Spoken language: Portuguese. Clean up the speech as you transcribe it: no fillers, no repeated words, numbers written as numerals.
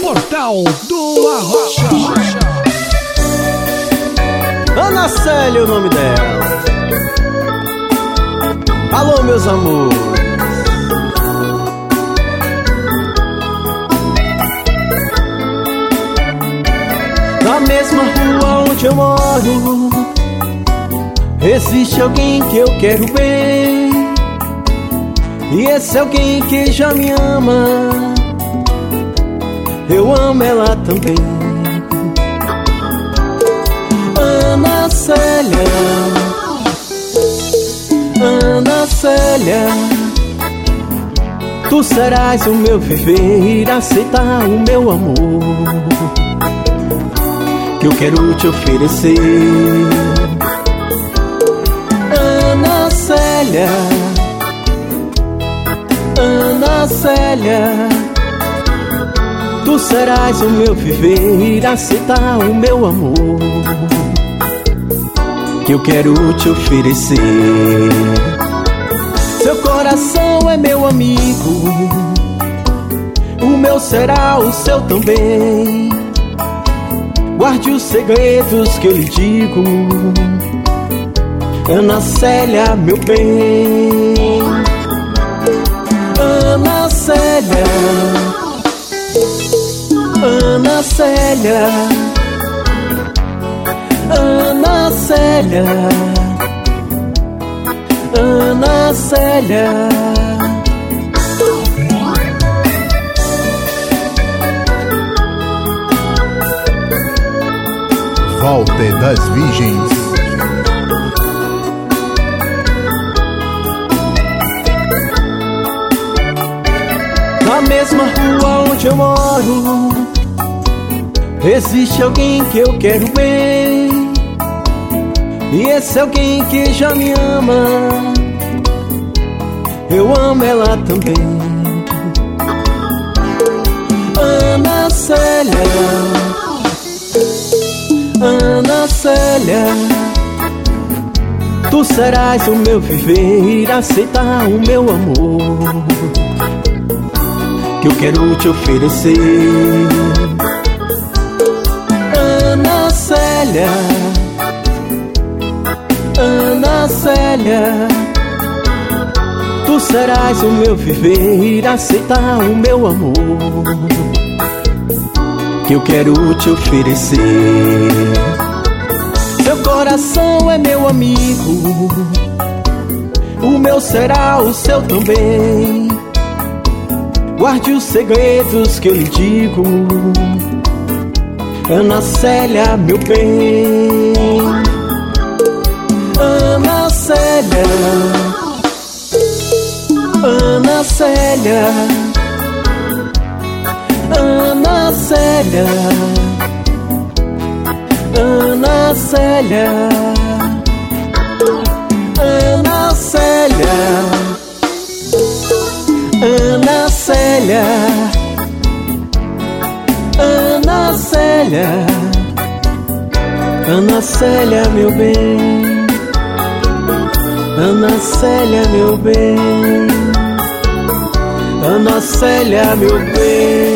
Portal do Arrocha. Ana Célia é o nome dela. Alô, meus amores. Na mesma rua onde eu moro, existe alguém que eu quero bem, e esse alguém que já me ama, eu amo ela também. Ana Célia, Ana Célia, tu serás o meu viver, aceitar o meu amor, que eu quero te oferecer. Ana Célia, Ana Célia, tu serás o meu viver, aceitar o meu amor, que eu quero te oferecer. Seu coração é meu amigo, o meu será o seu também. Guarde os segredos que eu lhe digo, Ana Célia, meu bem. Ana Célia, Ana Célia, Ana Célia, Ana Célia. Walter das Virgens. Na mesma rua onde eu moro, existe alguém que eu quero bem, e esse alguém que já me ama, eu amo ela também. Ana Célia, Ana Célia, tu serás o meu viver, aceitar o meu amor, que eu quero te oferecer. Ana Célia, Ana Célia, tu serás o meu viver, aceitar o meu amor, que eu quero te oferecer. Seu coração é meu amigo, o meu será o seu também. Guarde os segredos que eu lhe digo, Ana Célia, meu bem. Ana Célia, Ana Célia, Ana Célia, Ana Célia, Ana Célia, Ana Célia, Ana Célia, Ana Célia, meu bem. Ana Célia, meu bem. Ana Célia, meu bem.